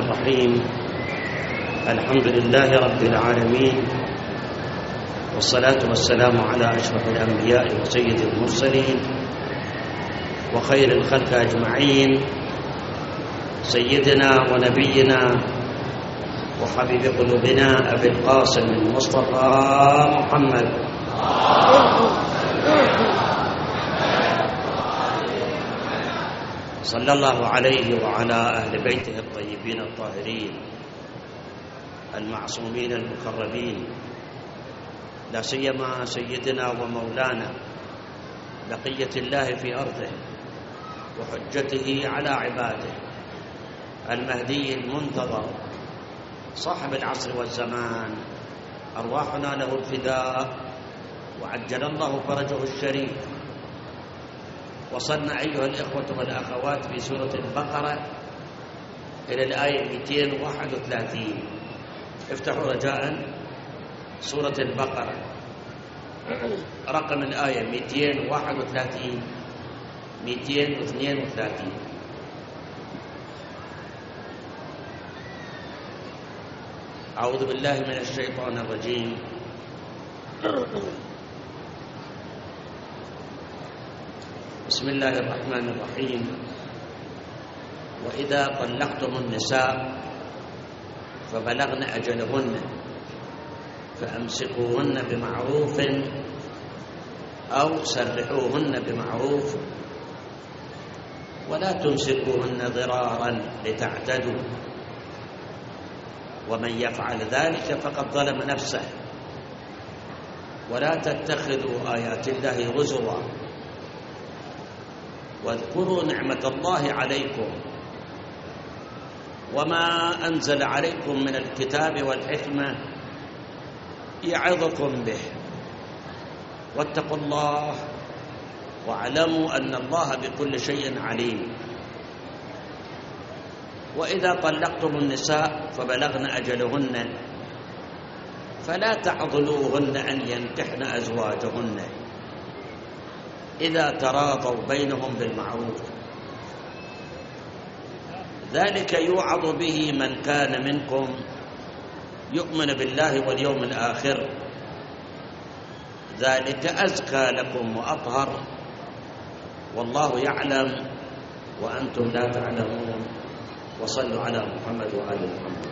الرحيم. الحمد لله رب العالمين، والصلاة والسلام على أشرف الأنبياء وسيد المرسلين وخير الخلق أجمعين، سيدنا ونبينا وحبيب قلوبنا أبي القاسم المصطفى محمد صلى الله عليه وعلى أهل بيته الطيبين الطاهرين المعصومين المقربين، لا سيما سيدنا ومولانا بقية الله في أرضه وحجته على عباده، المهدي المنتظر صاحب العصر والزمان، أرواحنا له الفداء وعجل الله فرجه الشريف. وصلنا أيها الإخوة والأخوات في سورة البقرة إلى الآية 231. افتحوا رجاء سورة البقرة رقم الآية 231 232. أعوذ بالله من الشيطان الرجيم. بسم الله الرحمن الرحيم. وإذا طلقتم النساء فبلغن أجلهن فأمسكوهن بمعروف أو سرحوهن بمعروف ولا تمسكوهن ضرارا لتعتدوا، ومن يفعل ذلك فقد ظلم نفسه. ولا تتخذوا آيات الله هزوا واذكروا نعمة الله عليكم وما أنزل عليكم من الكتاب والحكمة يعظكم به، واتقوا الله واعلموا أن الله بكل شيء عليم. وإذا طلقتم النساء فبلغن أجلهن فلا تعضلوهن أن ينكحن أزواجهن إذا تراضوا بينهم بالمعروف، ذلك يوعظ به من كان منكم يؤمن بالله واليوم الآخر، ذلك أزكى لكم وأطهر، والله يعلم وأنتم لا تعلمون. وصلوا على محمد وآل محمد.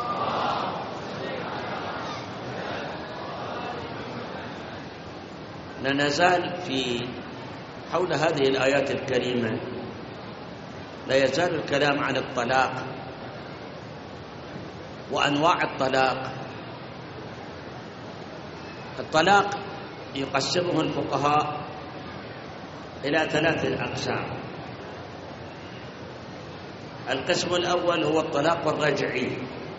لا نزال في حول هذه الآيات الكريمة، لا يزال الكلام عن الطلاق وأنواع الطلاق. الطلاق يقسمه الفقهاء إلى 3 أقسام. القسم الأول هو الطلاق الرجعي.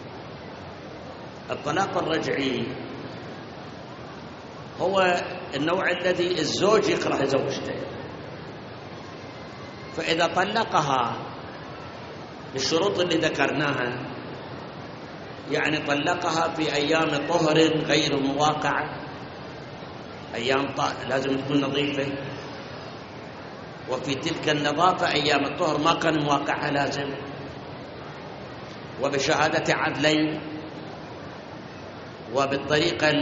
الطلاق الرجعي هو النوع الذي الزوج يكره زوجته، فإذا طلقها بالشروط اللي ذكرناها، يعني طلقها في أيام طهر غير مواقعة، أيام لازم تكون نظيفة، وفي تلك النظافة أيام الطهر ما كان مواقعها لازم، وبشهادة عدلين، وبالطريقة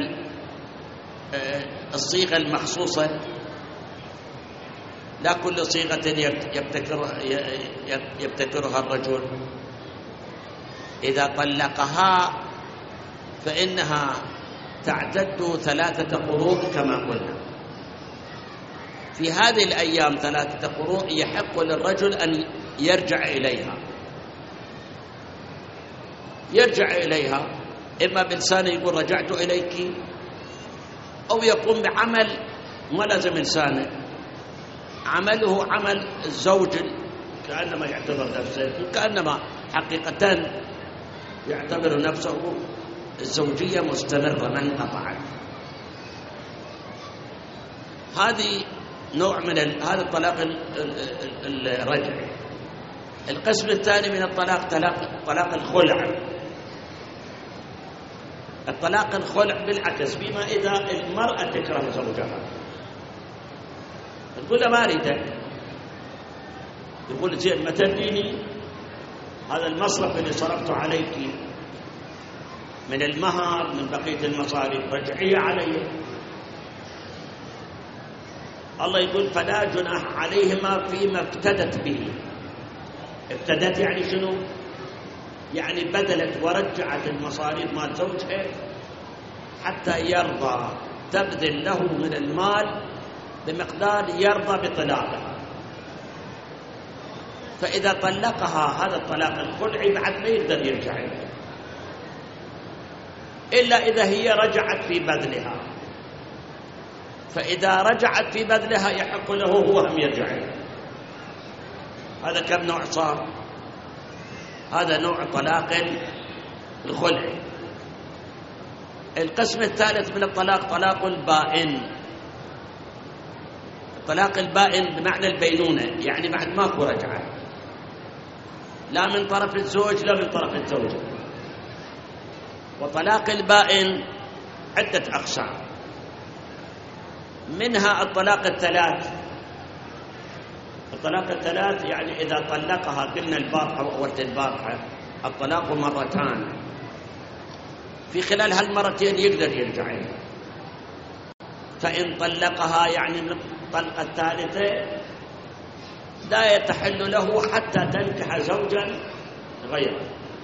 الصيغة المخصوصة، لا كل صيغة يبتكرها الرجل. إذا طلقها فإنها تعتد 3 قروء كما قلنا. في هذه الأيام 3 قروء يحق للرجل أن يرجع إليها. يرجع إليها إما بلسانه يقول رجعت إليك، أو يقوم بعمل ما لازم لسانه، عمله عمل الزوج، كأنما يعتبر نفسه، كأنما حقيقة يعتبر نفسه الزوجية مستمرة ما انقطعت. هذه نوع من هذا الطلاق الرجعي. القسم الثاني من الطلاق طلاق الخلع. الطلاق الخلع بالعكس، بما إذا المرأة تكره زوجها، تقول له ما أريدك، يقول زين ما تبيني هذا المصرف اللي صرفته عليك من المهر من بقية المصاريف رجعية علي. الله يقول فلا جناح عليهما فيما افتدت به. افتدت يعني شنو؟ يعني بذلت ورجعت المصاريف مال زوجها حتى يرضى، تبذل له من المال بمقدار يرضى بطلاقها. فإذا طلقها هذا الطلاق الخلعي بعد ما يقدر يرجع إليه إلا إذا هي رجعت في بذلها. فإذا رجعت في بذلها يحق له هو هم يرجع إليه. هذا كم نوع صار؟ هذا نوع طلاق الخلعي. القسم الثالث من الطلاق طلاق البائن. الطلاق البائن بمعنى البينونة، يعني بعد ماكو رجعة لا من طرف الزوج لا من طرف الزوجة. وطلاق البائن عدة أقسام، منها الطلاق الثلاث. الطلاق الثلاث يعني إذا طلقها، قلنا البارحة وقت البارحة الطلاق مرتان، في خلال هالمرتين يقدر يرجع إليها. فإن طلقها يعني من الطلقة الثالثة لا يتحل له حتى تنكح زوجا غيره.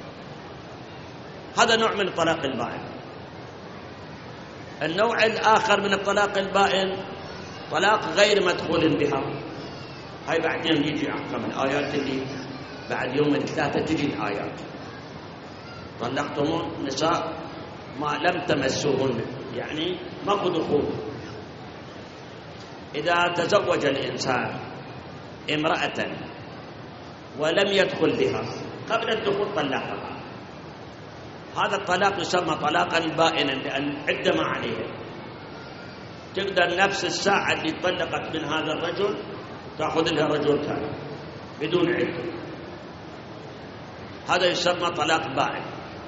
هذا نوع من الطلاق البائن. النوع الآخر من الطلاق البائن طلاق غير مدخول بها. هاي بعدين يجي أحكام الآيات اللي بعد يوم الثلاثة تجي الآيات. طلقتم النساء ما لم تمسوهن، يعني ماكو دخول. إذا تزوج الإنسان امرأة ولم يدخل بها قبل الدخول طلقها، هذا الطلاق يسمى طلاقا بائنا لأن عدة ما عليه. تقدر نفس الساعة اللي طلقت من هذا الرجل تأخذ لها رجل ثاني بدون عدة. هذا يسمى طلاق بائن.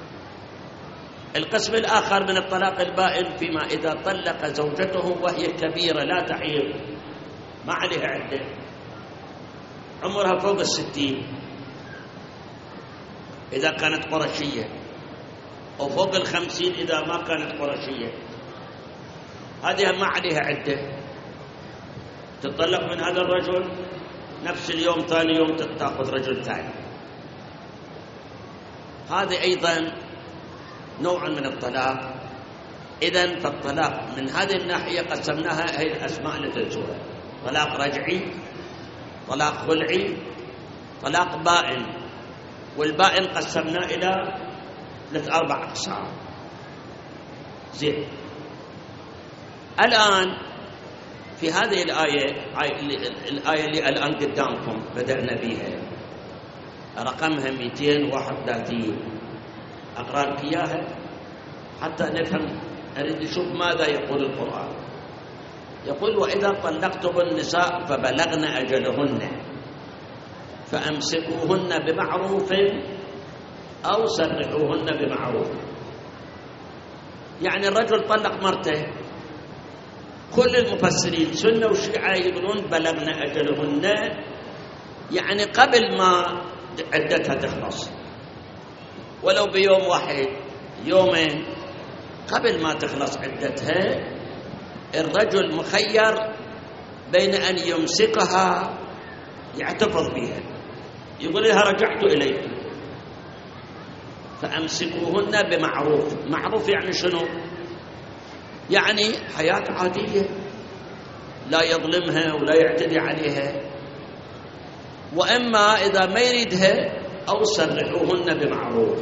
القسم الآخر من الطلاق البائن فيما إذا طلق زوجته وهي كبيرة لا تعير، ما عليها عدة، عمرها فوق 60 إذا كانت قرشية، أو فوق 50 إذا ما كانت قرشية، هذه ما عليها عدة. تطلق من هذا الرجل نفس اليوم ثاني يوم تأخذ رجل ثاني. هذه أيضا نوع من الطلاق. إذن فالطلاق من هذه الناحية قسمناها هي الأسماء اللي تنسوها: طلاق رجعي، طلاق خلعي، طلاق بائن. والبائن قسمناه إلى 3-4 أقسام. زين، الآن في هذه الآية اللي الآن قدامكم بدأنا بها رقمها 231، أقرأ لك إياها حتى نفهم. أريد أشوف ماذا يقول القرآن. يقول: وإذا طلقتم النساء فبلغن أجلهن فأمسكوهن بمعروف أو سرحوهن بمعروف. يعني الرجل طلق مرته، كل المفسرين سنة وشيعة يقولون بلغن أجلهن، يعني قبل ما عدتها تخلص، ولو بيوم واحد يومين قبل ما تخلص عدتها. الرجل مخير بين أن يمسكها يعتبر بها، يقول لها رجعت إليك، فأمسكوهن بمعروف. معروف يعني شنو؟ يعني حياة عادية، لا يظلمها ولا يعتدي عليها. وإما إذا ما يريدها أو سرحوهن بمعروف.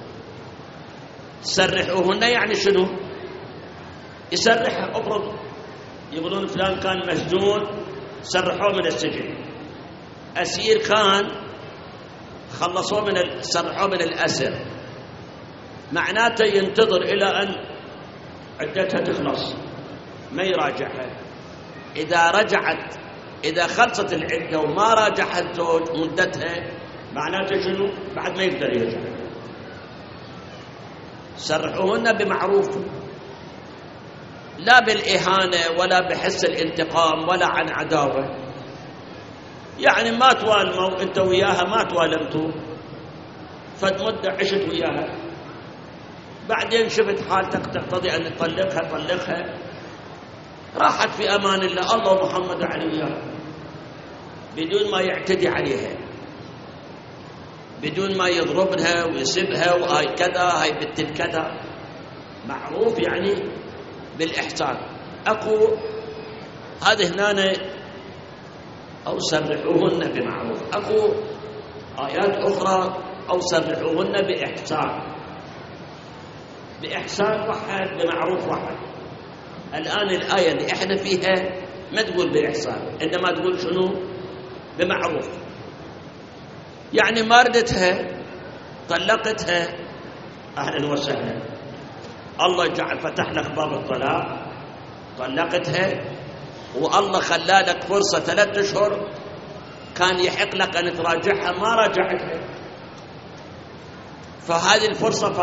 سرحوهن يعني شنو؟ يسرحها. أفرض يقولون فلان كان مسجون سرحوه من السجن، أسير كان خلصوه سرحوه من الأسر، معناته ينتظر إلى أن عدتها تخلص ما يراجعها. إذا خلصت العدة وما راجعها الزوج مدتها معناته شنو؟ بعد ما يقدر يرجع. سرحوهن بمعروف، لا بالإهانة ولا بحس الانتقام ولا عن عداوة. يعني ما توالموا انت وياها، ما توالمتوا، فد مدة عشت وياها، بعدين شفت حالتك تقتضي أن تطلقها، طلقها، راحت في أمان الله، الله ومحمد عليه وياها، بدون ما يعتدي عليها، بدون ما يضربها ويسبها وهاي كذا هاي بنت كذا، معروف يعني بالإحسان. أكو هذه هنا أو سرحوهن بمعروف، أكو آيات أخرى أو سرحوهن بإحسان، بإحسان واحد، بمعروف واحد. الآن الآية اللي إحنا فيها ما تقول بإحسان، إنما تقول شنو؟ بمعروف. يعني ماردتها طلقتها، أهلا وسهلا، الله جعل فتح لك باب الطلاق، طلقتها والله خلالك فرصة 3 أشهر كان يحق لك أن تراجعها، ما راجعتها، فهذه الفرصة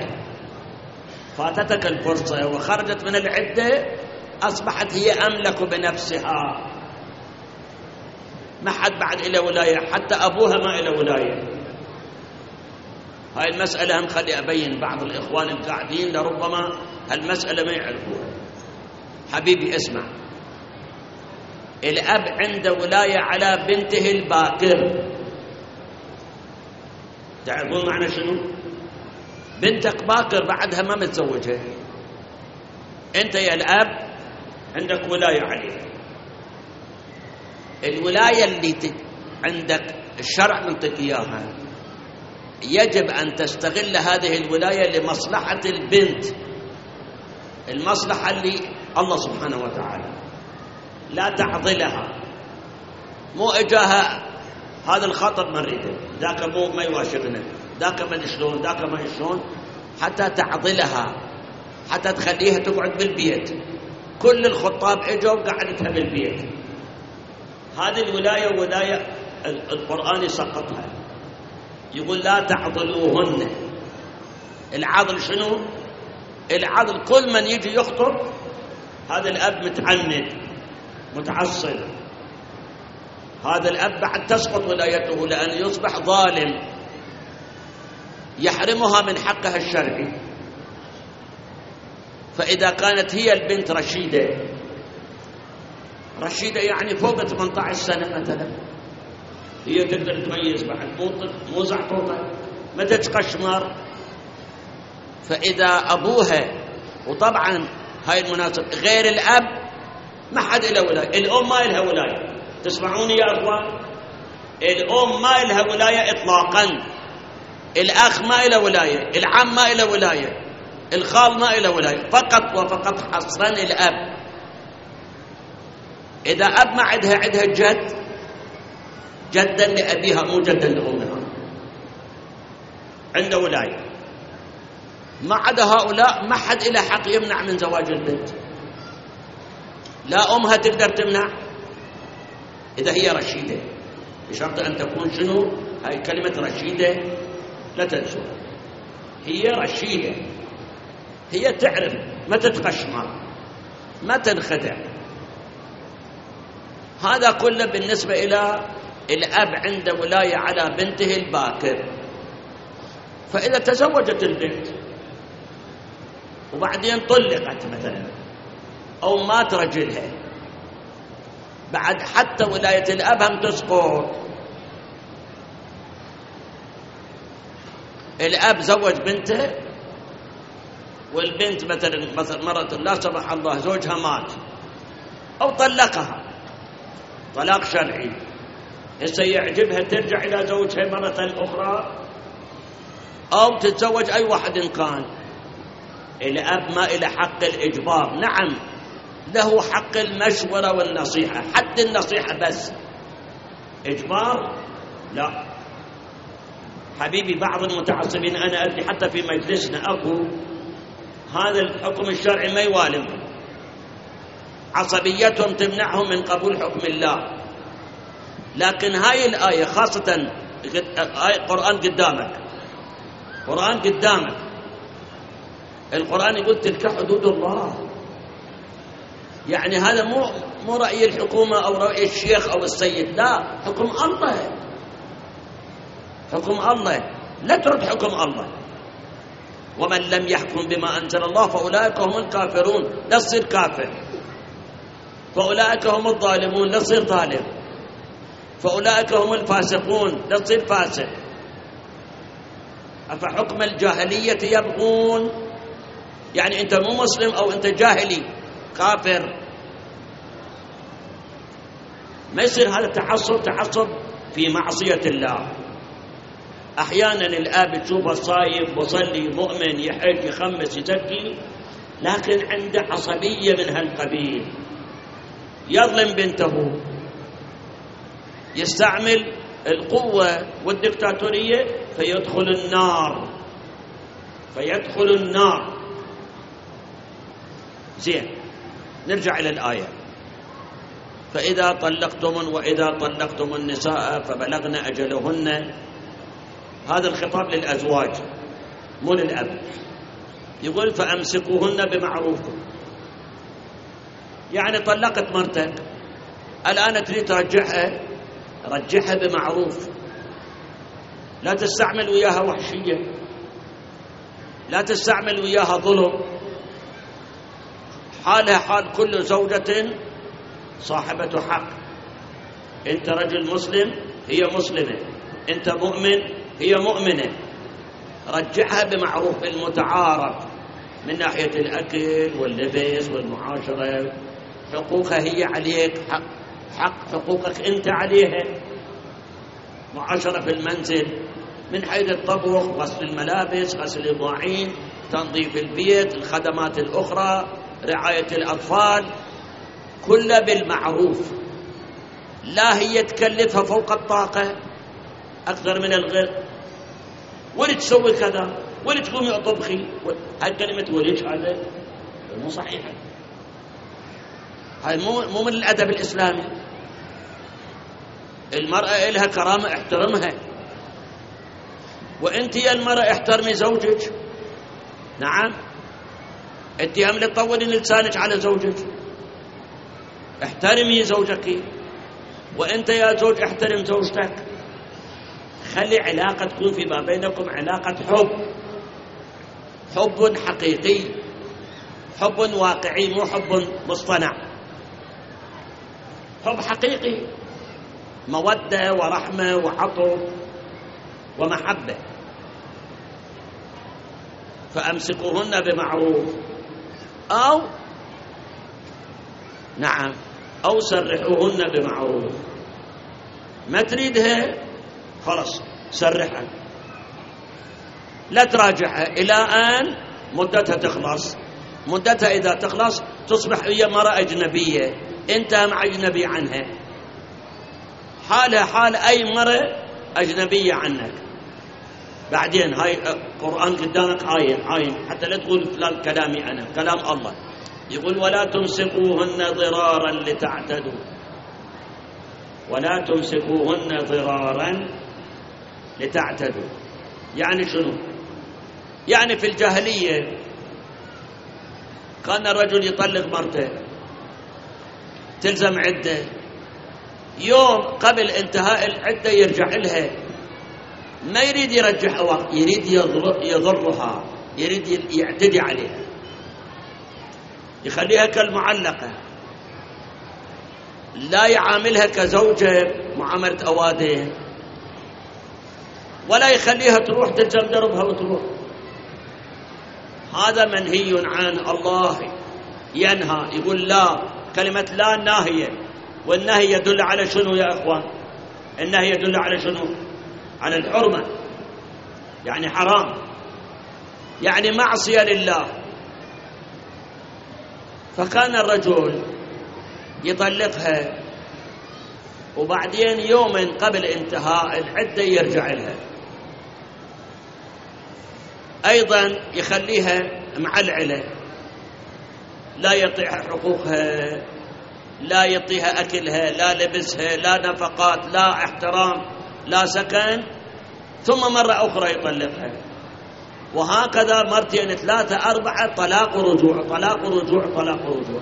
فاتتك الفرصة وخرجت من العدة، أصبحت هي أملك بنفسها، ما حد بعد إلى ولاية، حتى أبوها ما إلى ولاية. هاي المسألة هم خلي أبين بعض الإخوان القاعدين لربما هالمسألة ما يعرفوها. حبيبي اسمع، الأب عنده ولاية على بنته الباكر. تعرفون معنى شنو؟ بنتك باكر بعدها ما متزوجها، أنت يا الأب عندك ولاية عليها. الولاية اللي عندك الشرع منطق إياها، يجب أن تستغل هذه الولاية لمصلحة البنت، المصلحة اللي الله سبحانه وتعالى، لا تعضلها، مو إجاها هذا الخطر ما نريده، ذاك مو ما يواشقنا، ذاك ما شلون، ذاك ما شلون، حتى تعضلها، حتى تخليها تقعد بالبيت. كل الخطاب اجوا وقعدتها بالبيت. هذه الولاية ولاية القرآن يسقطها، يقول لا تعضلوهن. العضل شنو؟ العضل كل من يجي يخطب هذا الأب متعند متعصب، هذا الأب بعد تسقط ولايته لأن يصبح ظالم، يحرمها من حقها الشرعي. فإذا كانت هي البنت رشيدة يعني فوق 18 سنة مثلا، هي تقدر تميز بعد، مو زعطوطة، ما تتقشمر. فإذا أبوها، وطبعا هاي المناسبة غير الأب ما حد له ولاية، الأم ما لها ولاية. تسمعوني يا أخوان؟ الأم ما لها ولاية إطلاقا، الأخ ما له ولاية، العم ما له ولاية، الخال ما له ولاية، فقط وفقط حصرا الأب. إذا أب ما عندها جدا لأبيها مو جدا لأمها، عنده ولاية. ما عدا هؤلاء ما حد له حق يمنع من زواج البنت، لا أمها تقدر تمنع إذا هي رشيدة، بشرط أن تكون شنو؟ هاي كلمة رشيدة لا تنسوها، هي رشيدة، هي تعرف، ما تتقشمر، ما تنخدع. هذا كله بالنسبة إلى الأب عنده ولاية على بنته الباكر. فإذا تزوجت البنت وبعدين طلقت مثلا أو مات رجلها، بعد حتى ولاية الأب هم تسقط. الأب زوج بنته والبنت مثلا مرة لا سمح الله زوجها مات أو طلقها طلاق شرعي، هسه يعجبها ترجع إلى زوجها مرة أخرى أو تتزوج أي واحد إن كان. الأب ما إلى حق الإجبار، نعم له حق المشورة والنصيحة، حد النصيحة بس، إجبار لا. حبيبي بعض المتعصبين أنا أدري حتى في مجلسنا أكو هذا الحكم الشرعي ما يوالمهم، عصبيتهم تمنعهم من قبول حكم الله. لكن هاي الآية خاصة قرآن قدامك، قرآن قدامك، القرآن يقول تلك حدود الله. يعني هذا مو رأي الحكومة أو رأي الشيخ أو السيد، لا، حكم الله، حكم الله. لا ترد حكم الله. ومن لم يحكم بما أنزل الله فأولئك هم الكافرون، لا تصير كافر. فأولئك هم الظالمون، لا تصير ظالم. فأولئك هم الفاسقون، لا تصير فاسق. أفحكم الجاهلية يبغون، يعني أنت مو مسلم أو أنت جاهلي كافر. ما يصير هذا تعصب في معصية الله. أحيانا الآب تشوفه صايم مصلي مؤمن يحج يخمس يزكي، لكن عنده عصبية من هالقبيل، يظلم بنته، يستعمل القوة والدكتاتورية فيدخل النار. زين، نرجع إلى الآية. وإذا طلقتم النساء فبلغن أجلهن، هذا الخطاب للأزواج مو للأب. يقول فأمسكوهن بمعروف، يعني طلقت مرتك الآن تريد ترجعها، رجعها بمعروف، لا تستعمل وياها وحشية، لا تستعمل وياها ظلم. حالها حال كل زوجة صاحبة حق. أنت رجل مسلم هي مسلمة، أنت مؤمن هي مؤمنة. رجعها بمعروف المتعارف من ناحية الأكل واللبس والمعاشرة. حقوقها هي عليك، حق حقوقك أنت عليها. معاشرة في المنزل من حيث الطبخ، غسل الملابس، غسل المواعين، تنظيف البيت، الخدمات الأخرى، رعاية الأطفال، كلها بالمعروف. لا هي تكلفها فوق الطاقة أكثر من الغير، ولي تسوي كذا، ولي تقومي أطبخي. هاي كلمة وليش هذا مو صحيحة، هاي مو من الأدب الإسلامي. المرأة إلها كرامة، احترمها. وأنت يا المرأة احترمي زوجك. نعم، أنت هم لا تطولين لسانك على زوجك، احترمي زوجك. وأنت يا زوج احترم زوجتك. خلي علاقة تكون فيما بينكم علاقة حب حقيقي، حب واقعي، مو حب مصطنع. حب حقيقي، مودة ورحمة وعطف ومحبة. فأمسكوهن بمعروف أو سرحوهن بمعروف. ما تريدها خلاص سرحها، لا تراجعها إلى أن مدتها تخلص. مدتها إذا تخلص تصبح هي مرأة أجنبية، أنت مع أجنبي عنها، حالها حال أي مرأة أجنبية عنك. بعدين هاي قرآن قدامك عاين حتى لا تقول فلان كلامي أنا، كلام الله. يقول ولا تمسكوهن ضرارا لتعتدوا. ولا تمسكوهن ضرارا لتعتدوا يعني شنو؟ يعني في الجاهلية كان الرجل يطلق مرته تلزم عدة، يوم قبل انتهاء العدة يرجع لها، ما يريد يرجع وقت، يريد يضرها، يريد يعتدي عليها، يخليها كالمعلقة، لا يعاملها كزوجة معاملة أوادين، ولا يخليها تروح تلزم دربها وتروح. هذا منهي عنه. الله ينهى، يقول لا، كلمة لا ناهية، والنهي يدل على شنو يا أخوان؟ النهي يدل على شنو؟ على الحرمة، يعني حرام، يعني معصية لله. فكان الرجل يطلقها وبعدين يوما قبل انتهاء العدة يرجع لها، أيضا يخليها معلعلة، لا يعطيها حقوقها، لا يعطيها أكلها، لا لبسها، لا نفقات، لا احترام، لا سكن، ثم مرة أخرى يطلقها. وهكذا مرتين ثلاثة أربعة، طلاق ورجوع، طلاق ورجوع، طلاق ورجوع.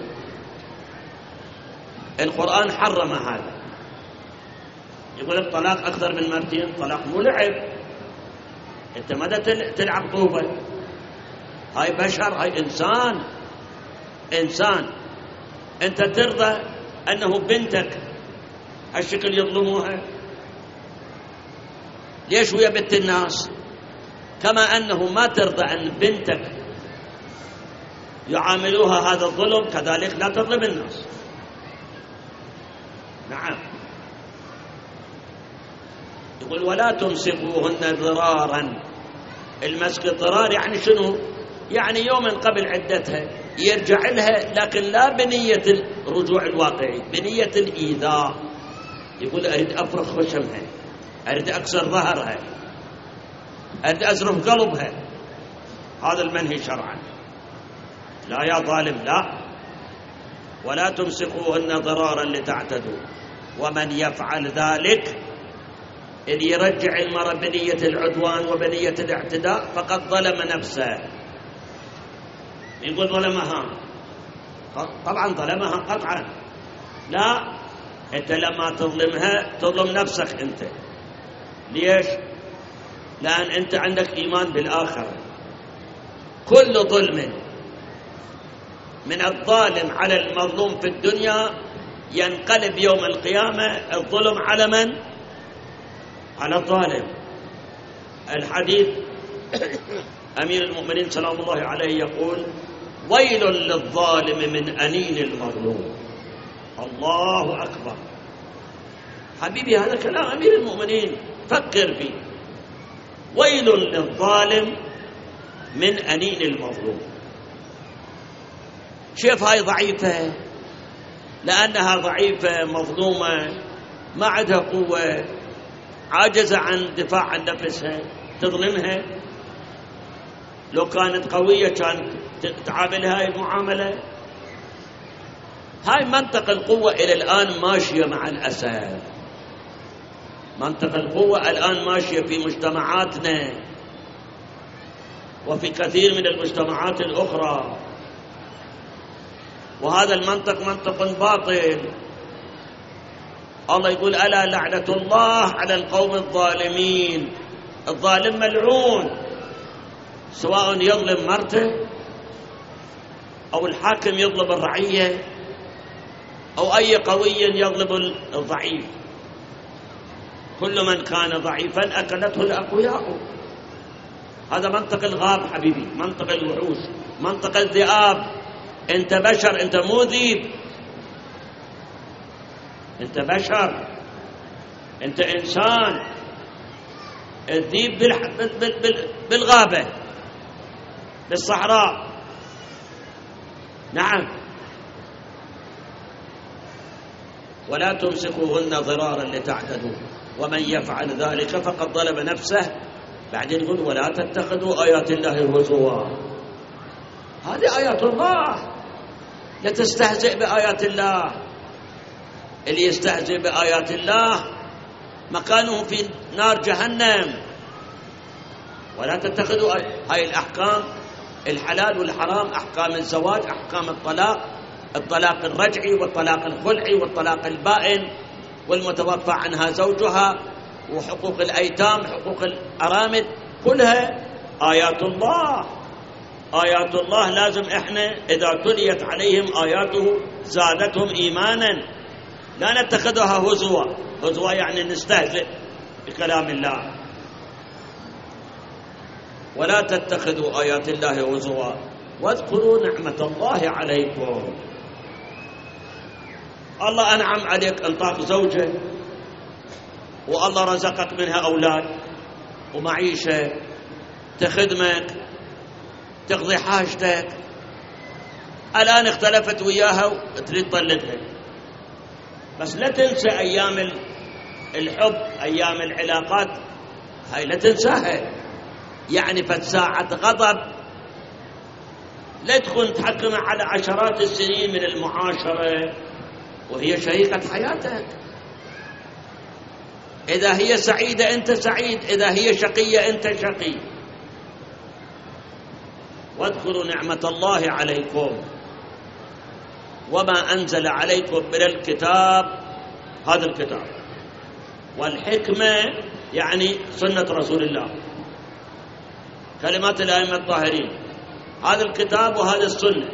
القرآن حرم هذا، يقول الطلاق أكثر من مرتين طلاق مو لعب. أنت ماذا تلعب طوبة؟ هاي بشر، هاي إنسان. أنت ترضى أنه بنتك هالشكل يظلموها؟ ليش ويا بنت الناس؟ كما أنه ما ترضى أن بنتك يعاملوها هذا الظلم، كذلك لا تظلم الناس. نعم. يقول ولا تمسكوهن ضرارا. المسك ضرار يعني شنو؟ يعني يوم قبل عدتها يرجع لها، لكن لا بنية الرجوع الواقعي، بنية الإيذاء. يقول أريد أفرخ خشمها، أريد أكسر ظهرها، أريد أزرف قلبها. هذا المنهي شرعا. لا يا ظالم، لا. ولا تمسكوهن ضرارا لتعتدوا، ومن يفعل ذلك إذ يرجع المرأة بنية العدوان وبنية الاعتداء فقد ظلم نفسه. يقول ظلمها، طبعا ظلمها قطعا. لا، أنت لما تظلمها تظلم نفسك أنت. ليش؟ لأن أنت عندك إيمان بالآخرة. كل ظلم من الظالم على المظلوم في الدنيا ينقلب يوم القيامة الظلم على من؟ على الظالم. الحديث أمير المؤمنين سلام الله عليه يقول ويل للظالم من أنين المظلوم. الله أكبر. حبيبي هذا كلام أمير المؤمنين، فكر فيه. ويل للظالم من أنين المظلوم. شوف هاي ضعيفة، لأنها ضعيفة مظلومة ما عندها قوة، عاجزة عن دفاع عن نفسها، تظلمها. لو كانت قوية كانت تعاملها هاي المعاملة. هاي منطق القوة إلى الآن ماشية مع الأسف. منطق القوة الآن ماشية في مجتمعاتنا وفي كثير من المجتمعات الأخرى، وهذا المنطق منطق باطل. الله يقول ألا لعنة الله على القوم الظالمين. الظالم ملعون، سواء يظلم مرته أو الحاكم يظلم الرعية أو أي قوي يظلم الضعيف. كل من كان ضعيفا أكلته الأقوياء. هذا منطق الغاب حبيبي، منطق الوحوش، منطق الذئاب. أنت بشر، أنت مو ذيب. أنت بشر، أنت إنسان. الذيب بالغابة بالصحراء. نعم. ولا تمسكوهن ضرارا لتعتدوا ومن يفعل ذلك فقد ظلم نفسه. بعدين يقول ولا تتخذوا آيات الله هزوا. هذه آيات الله، لا تستهزئ بآيات الله. اللي يستهزئ بآيات الله مكانه في نار جهنم. ولا تتخذوا هاي الأحكام، الحلال والحرام، أحكام الزواج، أحكام الطلاق الرجعي والطلاق الخلعي والطلاق البائن والمتوفى عنها زوجها وحقوق الأيتام، حقوق الأرامل، كلها آيات الله. آيات الله لازم إحنا إذا تليت عليهم آياته زادتهم إيمانا، لا نتخذها هزوا. هزوا يعني نستهزئ بكلام الله. ولا تتخذوا آيات الله هزوا واذكروا نعمة الله عليكم. الله أنعم عليك، أنطاك زوجة والله رزقك منها أولاد ومعيشة، تخدمك، تقضي حاجتك. الآن اختلفت وياها وتريد تطلقها، بس لا تنسى أيام الحب، أيام العلاقات، هاي لا تنساها. يعني فساعة غضب لا تكون تحكم على عشرات السنين من المعاشرة وهي شريكة حياتك. إذا هي سعيدة أنت سعيد، إذا هي شقية أنت شقي. واذكروا نعمة الله عليكم وما أنزل عليكم من الكتاب، هذا الكتاب، والحكمة يعني سنة رسول الله، كلمات الأئمة الطاهرين، هذا الكتاب وهذا السنة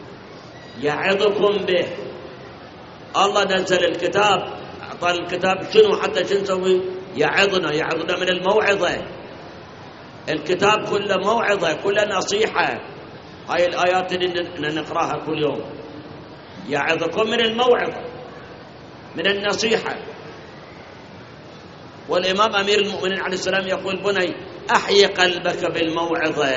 يعظكم به. الله نزل الكتاب، أعطى الكتاب شنو حتى شو نسوي؟ يعظنا من الموعظة. الكتاب كله موعظة، كله نصيحة. هاي الآيات اللي نقراها كل يوم يعظكم من الموعظة، من النصيحة. والإمام أمير المؤمنين عليه السلام يقول: بني أحيي قلبك بالموعظة.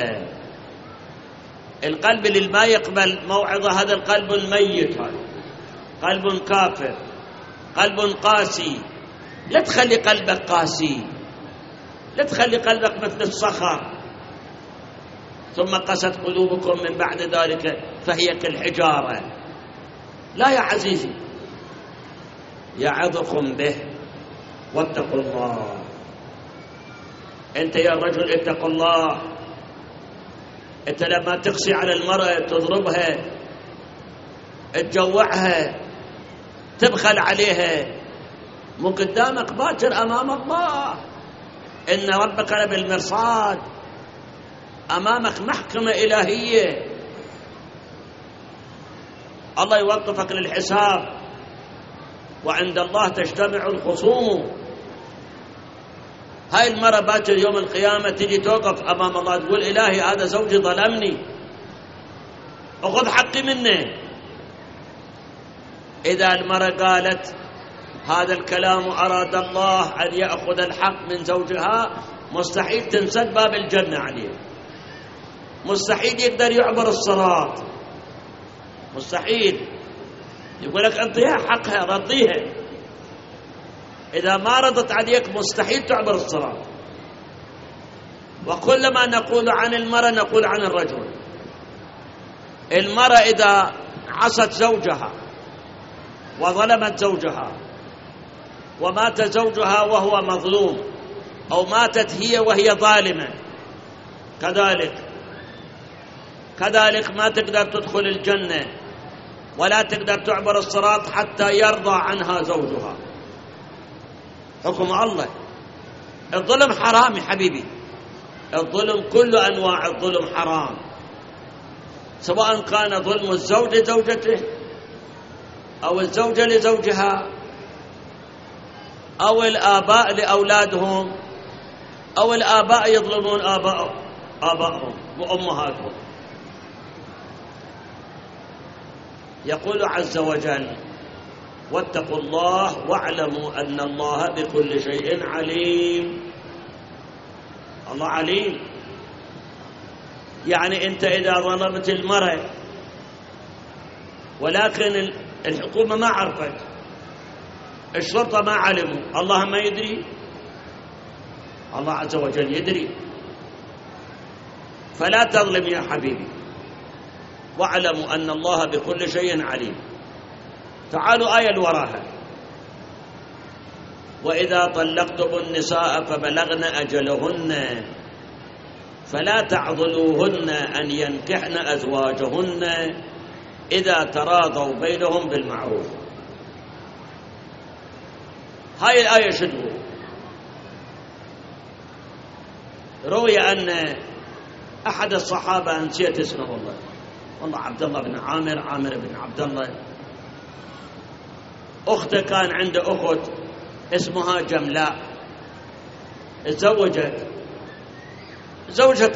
القلب اللي ما يقبل موعظة هذا القلب ميت، هذا قلب كافر، قلب قاسي. لا تخلي قلبك قاسي، لا تخلي قلبك مثل الصخر. ثم قست قلوبكم من بعد ذلك فهي كالحجارة. لا يا عزيزي، يعظكم به واتقوا الله. أنت يا رجل اتق الله. أنت لما تقسي على المرأة، تضربها، تجوعها، تبخل عليها، مو قدامك باكر أمام الله. إن ربك لبالمرصاد، أمامك محكمة إلهية. الله يوقفك للحساب، وعند الله تجتمع الخصوم. هاي المرة باكر يوم القيامة تجي توقف أمام الله تقول: إلهي هذا زوجي ظلمني، أخذ حقي منه. إذا المرة قالت هذا الكلام أراد الله أن يأخذ الحق من زوجها، مستحيل تنسد باب الجنة عليه، مستحيل يقدر يعبر الصراط، مستحيل. يقول لك أعطيها حقها، رضيها. إذا ما رضت عليك مستحيل تعبر الصراط. وكل ما نقول عن المرأة نقول عن الرجل. المرأة إذا عصت زوجها وظلمت زوجها ومات زوجها وهو مظلوم، أو ماتت هي وهي ظالمة، كذلك ما تقدر تدخل الجنة ولا تقدر تعبر الصراط حتى يرضى عنها زوجها. حكم الله. الظلم حرام يا حبيبي، الظلم كل أنواع الظلم حرام، سواء كان ظلم الزوج لزوجته أو الزوجة لزوجها أو الآباء لأولادهم أو الآباء يظلمون آبائهم وأمهاتهم. يقول عز وجل: واتقوا الله واعلموا أن الله بكل شيء عليم. الله عليم، يعني أنت إذا ظلمت المرأة ولكن الحكومة ما عرفت، الشرطة ما علموا، الله ما يدري؟ الله عز وجل يدري. فلا تظلم يا حبيبي، واعلموا أن الله بكل شيء عليم. تعالوا آية وراها: وإذا طلقتم النساء فبلغن أجلهن فلا تعضلوهن أن ينكحن أزواجهن إذا تراضوا بينهم بالمعروف. هاي الآية شدوا. روي أن أحد الصحابة، نسيت اسمه والله عبد الله بن عامر بن عبد الله، أخته كان عنده أخت اسمها جملاء، تزوجت، زوجها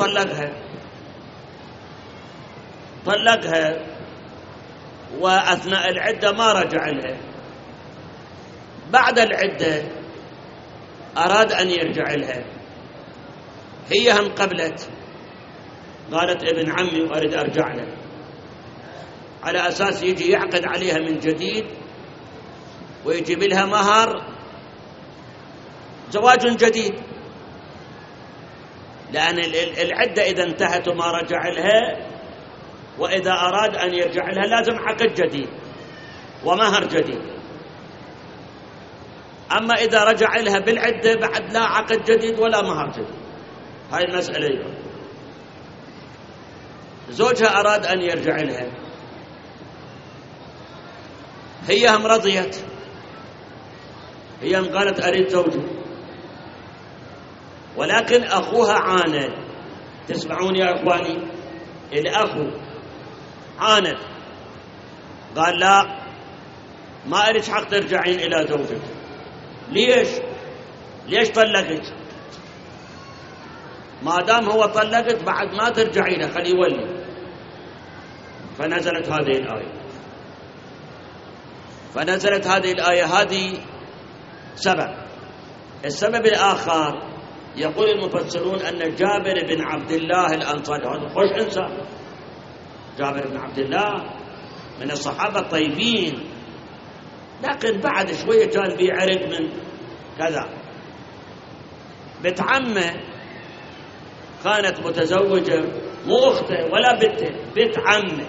طلقها وأثناء العدة ما رجع لها. بعد العدة أراد أن يرجع لها، هي هم قبلت، قالت: ابن عمي وأريد أرجع له، على أساس يجي يعقد عليها من جديد ويجيب لها مهر، زواج جديد. لأن العدة إذا انتهت وما رجع لها، وإذا أراد أن يرجع لها لازم عقد جديد ومهر جديد. أما إذا رجع لها بالعدة بعد لا عقد جديد ولا مهر جديد. هاي المسألة. زوجها أراد أن يرجع لها، هي هم رضيت، هي هم قالت: أريد زوجي. ولكن أخوها عاند، تسمعون يا إخواني؟ الأخو عاند قال لا، ما إليش حق ترجعين إلى زوجك. ليش طلقك؟ ما دام هو طلقك بعد ما ترجعين، خليه يولي. فنزلت هذه الآية. هذه سبب. السبب الآخر يقول المفسرون أن جابر بن عبد الله الأنصاري، هذا خوش إنسان، جابر بن عبد الله من الصحابة الطيبين، لكن بعد شوية كان بيعرق من كذا. بنت عمه كانت متزوجة، مو أخته ولا بنته، بنت عمه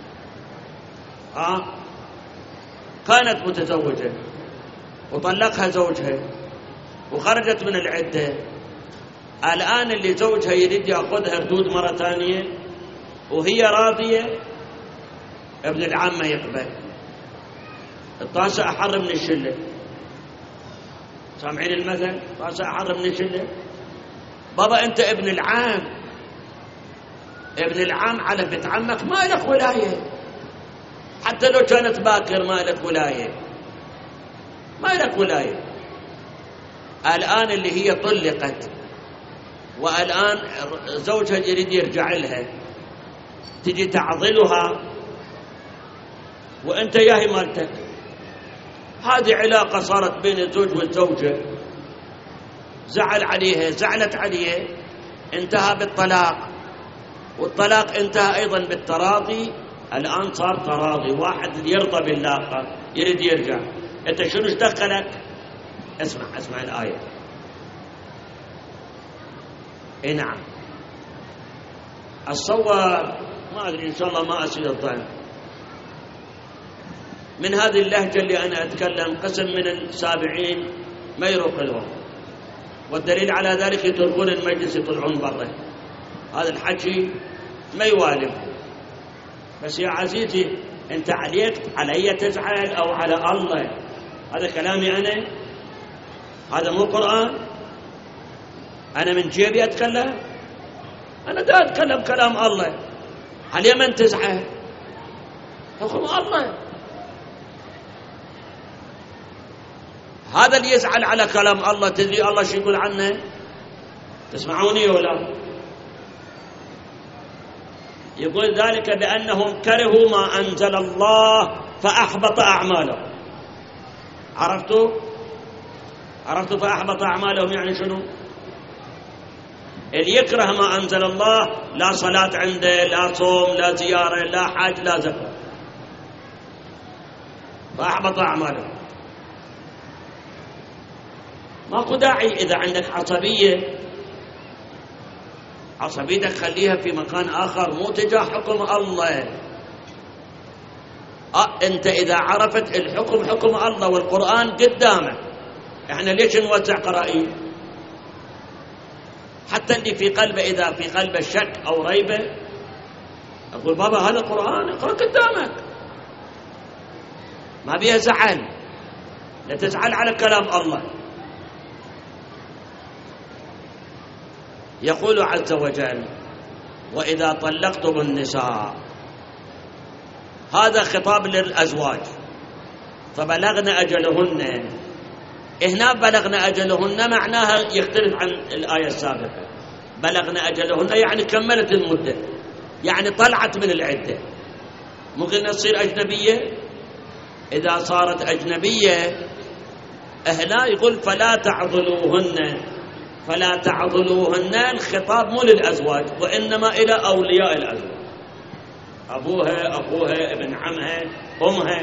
كانت متزوجة وطلقها زوجها وخرجت من العدة. الآن اللي زوجها يريد يأخذها ردود مرة ثانية وهي راضية، ابن العمة يقبل. الطاسة أحر من الشلة، سامعين المثل؟ طاسة أحر من الشلة. بابا أنت ابن العام على بنت عمك ما لك ولاية، حتى لو كانت باكر ما لك ولاية. الآن اللي هي طلقت والآن زوجها يريد يرجع لها، تجي تعضلها وأنت ياهي مالتك. هذه علاقة صارت بين الزوج والزوجة، زعلت عليه، انتهى بالطلاق، والطلاق انتهى أيضا بالتراضي. الآن صار تراضي، واحد يرضى بالله يريد يرجع. أنت شنو دخلك؟ اسمع الآية. نعم، الصور ما أدري، إن شاء الله ما أسيء الظن، من هذه اللهجة اللي أنا أتكلم قسم من السابعين ما يروق لهم، والدليل على ذلك يتركون المجلس يطلعون برا. هذا الحكي ما يوالب. بس يا عزيزي، أنت علي تزعل أو على الله؟ هذا كلامي أنا، هذا مو قرآن. أنا من جيبي أتكلم، أنا دا أتكلم كلام الله. علي من تزعل؟ حكم الله. هذا اللي يزعل على كلام الله، تدري الله شو يقول عنه؟ تسمعوني ولا؟ يقول ذلك بأنهم كرهوا ما أنزل الله فأحبط أعمالهم. عرفتوا فأحبط أعمالهم يعني شنو؟ اللي يكره ما أنزل الله، لا صلاة عنده، لا صوم، لا زيارة، لا حج، لا زكاة، فأحبط أعمالهم. ماكو داعي. إذا عندك عصبيتك خليها في مكان آخر، مو تجاه حكم الله. أنت إذا عرفت الحكم حكم الله والقرآن قدامك، إحنا ليش نوزع قرائن؟ حتى اللي في قلبه، إذا في قلبه شك أو ريبة، أقول بابا هذا قرآن، اقرأ قدامك، ما بيها زعل. لا تزعل على كلام الله. يقول عز وجل: وإذا طلقتم النساء. هذا خطاب للأزواج، فبلغن أجلهن. هنا بلغن أجلهن معناها يختلف عن الآية السابقة. بلغن أجلهن يعني كملت المدة، يعني طلعت من العدة. ممكن تصير أجنبية. إذا صارت أجنبية هنا يقول فلا تعضلوهن. الخطاب مو للأزواج، وإنما إلى أولياء الأزواج، أبوها، أخوها، ابن عمها، أمها.